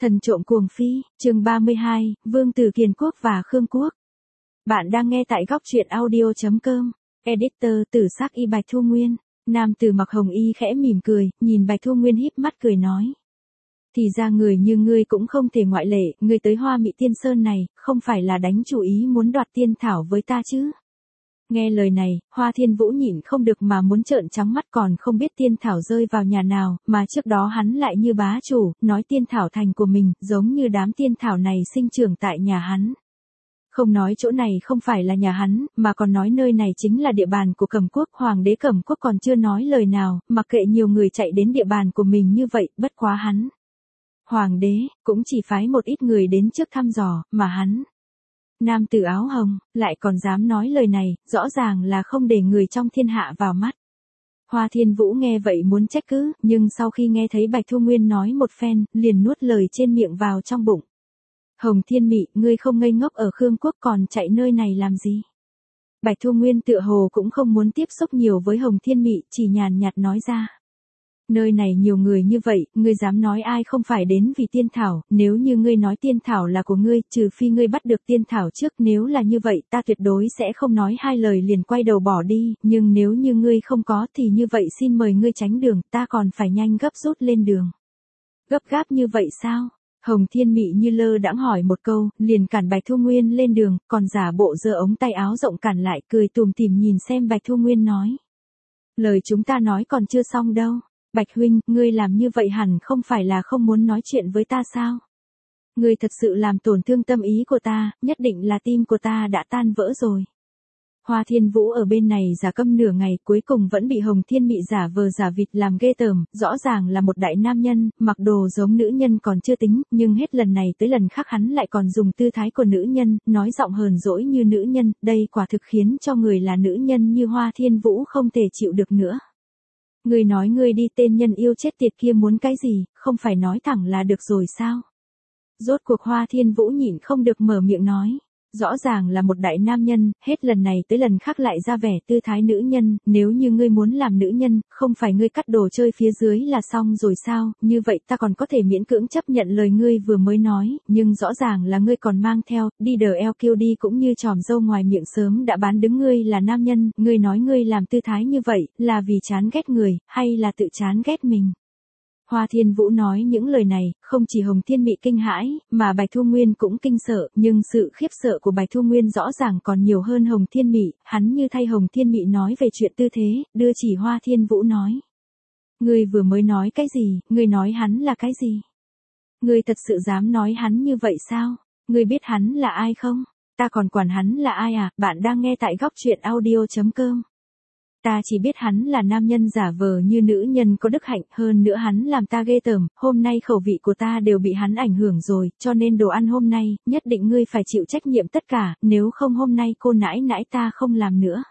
Thần trộm cuồng phi, chương 32, Vương Tử Kiền Quốc và Khương Quốc. Bạn đang nghe tại góc truyện audio.com. Editor Tử Sắc Y Bạch Thu Nguyên. Nam tử mặc hồng y khẽ mỉm cười, nhìn Bạch Thu Nguyên híp mắt cười nói. Thì ra người như ngươi cũng không thể ngoại lệ, ngươi tới Hoa Mị Tiên Sơn này, không phải là đánh chủ ý muốn đoạt tiên thảo với ta chứ. Nghe lời này, Hoa Thiên Vũ nhịn không được mà muốn trợn trắng mắt, còn không biết tiên thảo rơi vào nhà nào, mà trước đó hắn lại như bá chủ, nói tiên thảo thành của mình, giống như đám tiên thảo này sinh trưởng tại nhà hắn. Không nói chỗ này không phải là nhà hắn, mà còn nói nơi này chính là địa bàn của Cẩm Quốc. Hoàng đế Cẩm Quốc còn chưa nói lời nào, mặc kệ nhiều người chạy đến địa bàn của mình như vậy, bất quá hắn. Hoàng đế, cũng chỉ phái một ít người đến trước thăm dò, mà hắn. Nam tử áo hồng, lại còn dám nói lời này, rõ ràng là không để người trong thiên hạ vào mắt. Hoa Thiên Vũ nghe vậy muốn trách cứ, nhưng sau khi nghe thấy Bạch Thu Nguyên nói một phen, liền nuốt lời trên miệng vào trong bụng. Hồng Thiên Mị, ngươi không ngây ngốc ở Khương Quốc còn chạy nơi này làm gì? Bạch Thu Nguyên tựa hồ cũng không muốn tiếp xúc nhiều với Hồng Thiên Mị, chỉ nhàn nhạt nói ra. Nơi này nhiều người như vậy, ngươi dám nói ai không phải đến vì tiên thảo, nếu như ngươi nói tiên thảo là của ngươi, trừ phi ngươi bắt được tiên thảo trước, nếu là như vậy ta tuyệt đối sẽ không nói hai lời liền quay đầu bỏ đi, nhưng nếu như ngươi không có thì như vậy xin mời ngươi tránh đường, ta còn phải nhanh gấp rút lên đường. Gấp gáp như vậy sao? Hồng Thiên Mị như lơ đãng hỏi một câu, liền cản Bạch Thu Nguyên lên đường, còn giả bộ giơ ống tay áo rộng cản lại, cười tủm tỉm nhìn xem Bạch Thu Nguyên nói. Lời chúng ta nói còn chưa xong đâu. Bạch huynh, ngươi làm như vậy hẳn không phải là không muốn nói chuyện với ta sao? Ngươi thật sự làm tổn thương tâm ý của ta, nhất định là tim của ta đã tan vỡ rồi. Hoa Thiên Vũ ở bên này giả câm nửa ngày, cuối cùng vẫn bị Hồng Thiên Mị giả vờ giả vịt làm ghê tởm, rõ ràng là một đại nam nhân, mặc đồ giống nữ nhân còn chưa tính, nhưng hết lần này tới lần khác hắn lại còn dùng tư thái của nữ nhân, nói giọng hờn dỗi như nữ nhân, đây quả thực khiến cho người là nữ nhân như Hoa Thiên Vũ không thể chịu được nữa. Ngươi nói ngươi đi, tên nhân yêu chết tiệt kia muốn cái gì, không phải nói thẳng là được rồi sao? Rốt cuộc Hoa Thiên Vũ nhịn không được mở miệng nói. Rõ ràng là một đại nam nhân, hết lần này tới lần khác lại ra vẻ tư thái nữ nhân, nếu như ngươi muốn làm nữ nhân, không phải ngươi cắt đồ chơi phía dưới là xong rồi sao, như vậy ta còn có thể miễn cưỡng chấp nhận lời ngươi vừa mới nói, nhưng rõ ràng là ngươi còn mang theo, đi đờ eo kiêu đi cũng như tròm dâu ngoài miệng sớm đã bán đứng ngươi là nam nhân, ngươi nói ngươi làm tư thái như vậy, là vì chán ghét người, hay là tự chán ghét mình? Hoa Thiên Vũ nói những lời này, không chỉ Hồng Thiên Mị kinh hãi, mà Bạch Thu Nguyên cũng kinh sợ, nhưng sự khiếp sợ của Bạch Thu Nguyên rõ ràng còn nhiều hơn Hồng Thiên Mị, hắn như thay Hồng Thiên Mị nói về chuyện tư thế, đưa chỉ Hoa Thiên Vũ nói. Ngươi vừa mới nói cái gì, ngươi nói hắn là cái gì? Ngươi thật sự dám nói hắn như vậy sao? Ngươi biết hắn là ai không? Ta còn quản hắn là ai à? Bạn đang nghe tại góc truyện audio.com. Ta chỉ biết hắn là nam nhân giả vờ như nữ nhân có đức hạnh, hơn nữa hắn làm ta ghê tởm, hôm nay khẩu vị của ta đều bị hắn ảnh hưởng rồi, cho nên đồ ăn hôm nay, nhất định ngươi phải chịu trách nhiệm tất cả, nếu không hôm nay cô nãi nãi ta không làm nữa.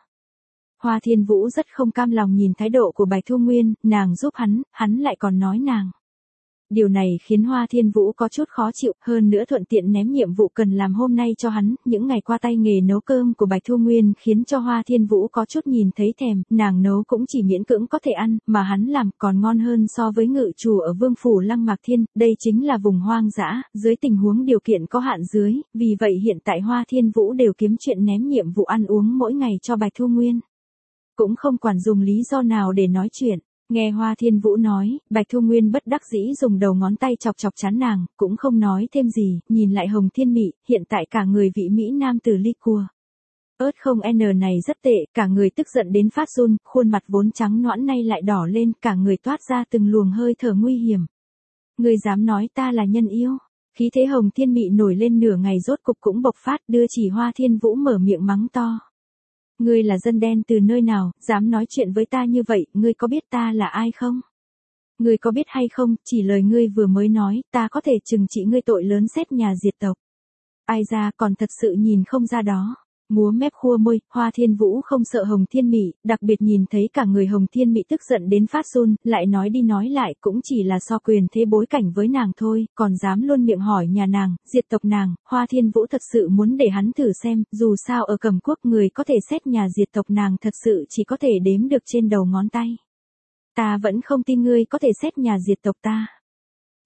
Hoa Thiên Vũ rất không cam lòng nhìn thái độ của Bạch Thu Nguyên, nàng giúp hắn lại còn nói nàng. Điều này khiến Hoa Thiên Vũ có chút khó chịu, hơn nữa thuận tiện ném nhiệm vụ cần làm hôm nay cho hắn, những ngày qua tay nghề nấu cơm của Bạch Thu Nguyên khiến cho Hoa Thiên Vũ có chút nhìn thấy thèm, nàng nấu cũng chỉ miễn cưỡng có thể ăn, mà hắn làm còn ngon hơn so với ngự chủ ở Vương Phủ Lăng Mạc Thiên, đây chính là vùng hoang dã, dưới tình huống điều kiện có hạn dưới, vì vậy hiện tại Hoa Thiên Vũ đều kiếm chuyện ném nhiệm vụ ăn uống mỗi ngày cho Bạch Thu Nguyên. Cũng không quản dùng lý do nào để nói chuyện. Nghe Hoa Thiên Vũ nói, Bạch Thu Nguyên bất đắc dĩ dùng đầu ngón tay chọc chọc trán nàng, cũng không nói thêm gì, nhìn lại Hồng Thiên Mị, hiện tại cả người vị Mỹ nam tử ly cua. Ớt không n này rất tệ, cả người tức giận đến phát run, khuôn mặt vốn trắng nõn nay lại đỏ lên, cả người toát ra từng luồng hơi thở nguy hiểm. Ngươi dám nói ta là nhân yêu? Khí thế Hồng Thiên Mị nổi lên nửa ngày rốt cục cũng bộc phát, đưa chỉ Hoa Thiên Vũ mở miệng mắng to. Ngươi là dân đen từ nơi nào, dám nói chuyện với ta như vậy, ngươi có biết ta là ai không? Ngươi có biết hay không, chỉ lời ngươi vừa mới nói, ta có thể trừng trị ngươi tội lớn xét nhà diệt tộc. Ai ra còn thật sự nhìn không ra đó. Múa mép khua môi, Hoa Thiên Vũ không sợ Hồng Thiên Mị, đặc biệt nhìn thấy cả người Hồng Thiên Mị tức giận đến phát run, lại nói đi nói lại cũng chỉ là so quyền thế bối cảnh với nàng thôi, còn dám luôn miệng hỏi nhà nàng, diệt tộc nàng, Hoa Thiên Vũ thật sự muốn để hắn thử xem, dù sao ở Cẩm Quốc người có thể xét nhà diệt tộc nàng thật sự chỉ có thể đếm được trên đầu ngón tay. Ta vẫn không tin ngươi có thể xét nhà diệt tộc ta.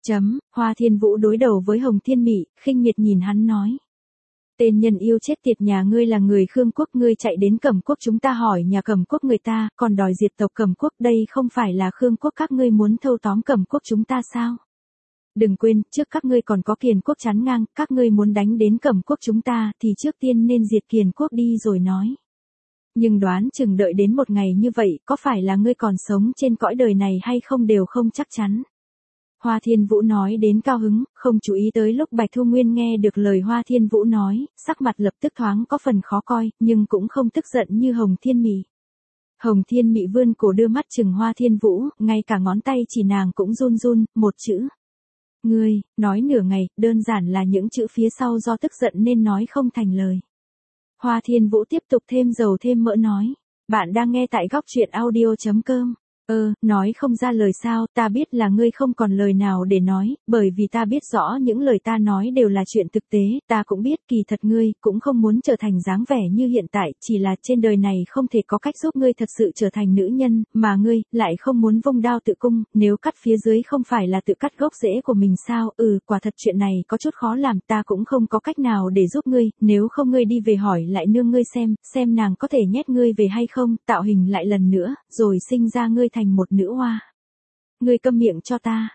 Hoa Thiên Vũ đối đầu với Hồng Thiên Mị, khinh miệt nhìn hắn nói. Tên nhân yêu chết tiệt, nhà ngươi là người Khương quốc, ngươi chạy đến Cẩm quốc chúng ta hỏi nhà Cẩm quốc người ta, còn đòi diệt tộc Cẩm quốc, đây không phải là Khương quốc các ngươi muốn thâu tóm Cẩm quốc chúng ta sao? Đừng quên, trước các ngươi còn có Kiền quốc chắn ngang, các ngươi muốn đánh đến Cẩm quốc chúng ta thì trước tiên nên diệt Kiền quốc đi rồi nói. Nhưng đoán chừng đợi đến một ngày như vậy, có phải là ngươi còn sống trên cõi đời này hay không đều không chắc chắn. Hoa Thiên Vũ nói đến cao hứng, không chú ý tới lúc Bạch Thu Nguyên nghe được lời Hoa Thiên Vũ nói, sắc mặt lập tức thoáng có phần khó coi, nhưng cũng không tức giận như Hồng Thiên Mị. Hồng Thiên Mị vươn cổ đưa mắt chừng Hoa Thiên Vũ, ngay cả ngón tay chỉ nàng cũng run run, một chữ. Ngươi, nói nửa ngày, đơn giản là những chữ phía sau do tức giận nên nói không thành lời. Hoa Thiên Vũ tiếp tục thêm dầu thêm mỡ nói, bạn đang nghe tại góc truyện audio.com. Nói không ra lời sao, ta biết là ngươi không còn lời nào để nói, bởi vì ta biết rõ những lời ta nói đều là chuyện thực tế, ta cũng biết kỳ thật ngươi cũng không muốn trở thành dáng vẻ như hiện tại, chỉ là trên đời này không thể có cách giúp ngươi thật sự trở thành nữ nhân, mà ngươi lại không muốn vung đao tự cung, nếu cắt phía dưới không phải là tự cắt gốc rễ của mình sao? Quả thật chuyện này có chút khó làm, ta cũng không có cách nào để giúp ngươi, nếu không ngươi đi về hỏi lại nương ngươi xem nàng có thể nhét ngươi về hay không, tạo hình lại lần nữa, rồi sinh ra ngươi thành một nữ hoa. Ngươi câm miệng cho ta.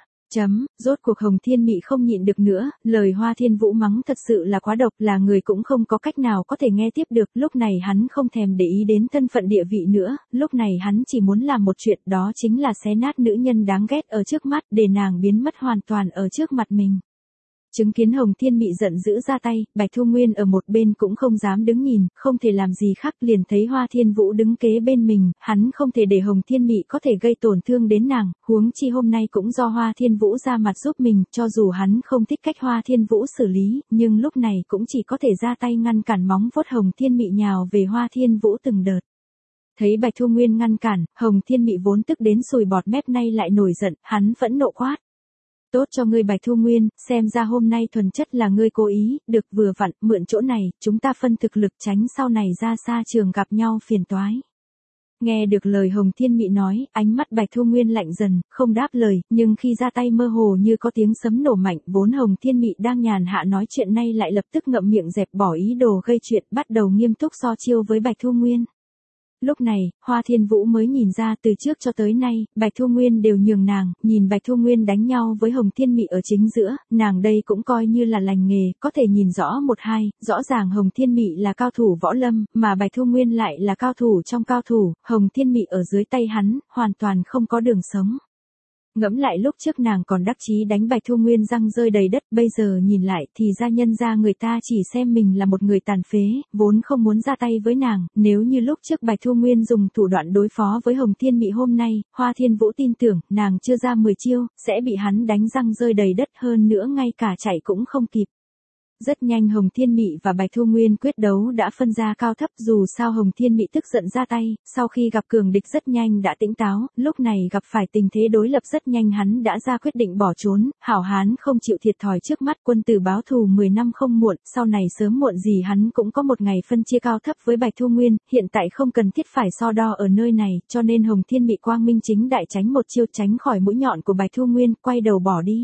Rốt cuộc Hồng Thiên Mị không nhịn được nữa, lời Hoa Thiên Vũ mắng thật sự là quá độc, là người cũng không có cách nào có thể nghe tiếp được, lúc này hắn không thèm để ý đến thân phận địa vị nữa, lúc này hắn chỉ muốn làm một chuyện, đó chính là xé nát nữ nhân đáng ghét ở trước mắt, để nàng biến mất hoàn toàn ở trước mặt mình. Chứng kiến Hồng Thiên Mị giận dữ ra tay, Bạch Thu Nguyên ở một bên cũng không dám đứng nhìn, không thể làm gì khác, liền thấy Hoa Thiên Vũ đứng kế bên mình, hắn không thể để Hồng Thiên Mị có thể gây tổn thương đến nàng, huống chi hôm nay cũng do Hoa Thiên Vũ ra mặt giúp mình, cho dù hắn không thích cách Hoa Thiên Vũ xử lý, nhưng lúc này cũng chỉ có thể ra tay ngăn cản móng vuốt Hồng Thiên Mị nhào về Hoa Thiên Vũ từng đợt. Thấy Bạch Thu Nguyên ngăn cản, Hồng Thiên Mị vốn tức đến sùi bọt mép nay lại nổi giận, hắn phẫn nộ quát. Tốt cho ngươi Bạch Thu Nguyên, xem ra hôm nay thuần chất là ngươi cố ý, được vừa vặn, mượn chỗ này, chúng ta phân thực lực tránh sau này ra xa trường gặp nhau phiền toái. Nghe được lời Hồng Thiên Mị nói, ánh mắt Bạch Thu Nguyên lạnh dần, không đáp lời, nhưng khi ra tay mơ hồ như có tiếng sấm nổ mạnh, vốn Hồng Thiên Mị đang nhàn hạ nói chuyện nay lại lập tức ngậm miệng dẹp bỏ ý đồ gây chuyện, bắt đầu nghiêm túc so chiêu với Bạch Thu Nguyên. Lúc này, Hoa Thiên Vũ mới nhìn ra từ trước cho tới nay, Bạch Thu Nguyên đều nhường nàng, nhìn Bạch Thu Nguyên đánh nhau với Hồng Thiên Mị ở chính giữa, nàng đây cũng coi như là lành nghề, có thể nhìn rõ một hai, rõ ràng Hồng Thiên Mị là cao thủ võ lâm, mà Bạch Thu Nguyên lại là cao thủ trong cao thủ, Hồng Thiên Mị ở dưới tay hắn, hoàn toàn không có đường sống. Ngẫm lại lúc trước nàng còn đắc chí đánh Bạch Thu Nguyên răng rơi đầy đất, bây giờ nhìn lại thì nhân ra người ta chỉ xem mình là một người tàn phế, vốn không muốn ra tay với nàng, nếu như lúc trước Bạch Thu Nguyên dùng thủ đoạn đối phó với Hồng Thiên Mị hôm nay, Hoa Thiên Vũ tin tưởng, nàng chưa ra 10 chiêu, sẽ bị hắn đánh răng rơi đầy đất, hơn nữa ngay cả chạy cũng không kịp. Rất nhanh Hồng Thiên Mị và Bạch Thu Nguyên quyết đấu đã phân ra cao thấp, dù sao Hồng Thiên Mị tức giận ra tay, sau khi gặp cường địch rất nhanh đã tỉnh táo, lúc này gặp phải tình thế đối lập rất nhanh hắn đã ra quyết định bỏ trốn, hảo hán không chịu thiệt thòi trước mắt, quân tử báo thù 10 năm không muộn, sau này sớm muộn gì hắn cũng có một ngày phân chia cao thấp với Bạch Thu Nguyên, hiện tại không cần thiết phải so đo ở nơi này, cho nên Hồng Thiên Mị quang minh chính đại tránh một chiêu tránh khỏi mũi nhọn của Bạch Thu Nguyên, quay đầu bỏ đi.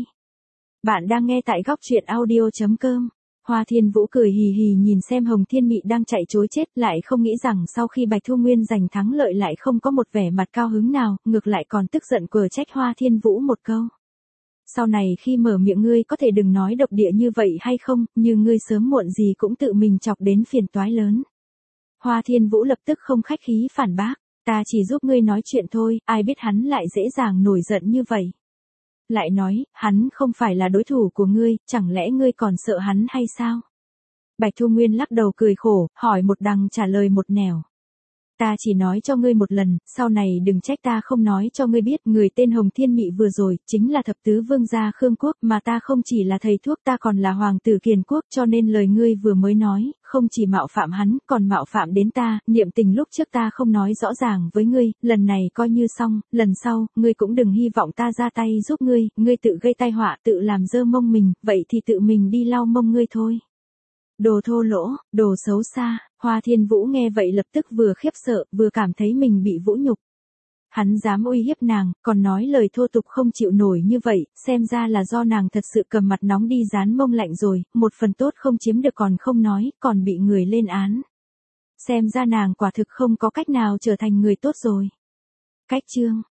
Bạn đang nghe tại góc truyện audio.com. Hoa Thiên Vũ cười hì hì nhìn xem Hồng Thiên Mị đang chạy trối chết, lại không nghĩ rằng sau khi Bạch Thu Nguyên giành thắng lợi lại không có một vẻ mặt cao hứng nào, ngược lại còn tức giận quở trách Hoa Thiên Vũ một câu. Sau này khi mở miệng ngươi có thể đừng nói độc địa như vậy hay không, như ngươi sớm muộn gì cũng tự mình chọc đến phiền toái lớn. Hoa Thiên Vũ lập tức không khách khí phản bác, ta chỉ giúp ngươi nói chuyện thôi, ai biết hắn lại dễ dàng nổi giận như vậy. Lại nói, hắn không phải là đối thủ của ngươi, chẳng lẽ ngươi còn sợ hắn hay sao? Bạch Thu Nguyên lắc đầu cười khổ, hỏi một đằng trả lời một nẻo. Ta chỉ nói cho ngươi một lần, sau này đừng trách ta không nói cho ngươi biết, người tên Hồng Thiên Mị vừa rồi, chính là thập tứ vương gia Khương quốc, mà ta không chỉ là thầy thuốc, ta còn là hoàng tử Kiền quốc, cho nên lời ngươi vừa mới nói, không chỉ mạo phạm hắn, còn mạo phạm đến ta, niệm tình lúc trước ta không nói rõ ràng với ngươi, lần này coi như xong, lần sau, ngươi cũng đừng hy vọng ta ra tay giúp ngươi tự gây tai họa, tự làm dơ mông mình, vậy thì tự mình đi lau mông ngươi thôi. Đồ thô lỗ, đồ xấu xa, Hoa Thiên Vũ nghe vậy lập tức vừa khiếp sợ, vừa cảm thấy mình bị vũ nhục. Hắn dám uy hiếp nàng, còn nói lời thô tục không chịu nổi như vậy, xem ra là do nàng thật sự cầm mặt nóng đi dán mông lạnh rồi, một phần tốt không chiếm được còn không nói, còn bị người lên án. Xem ra nàng quả thực không có cách nào trở thành người tốt rồi. Cách chương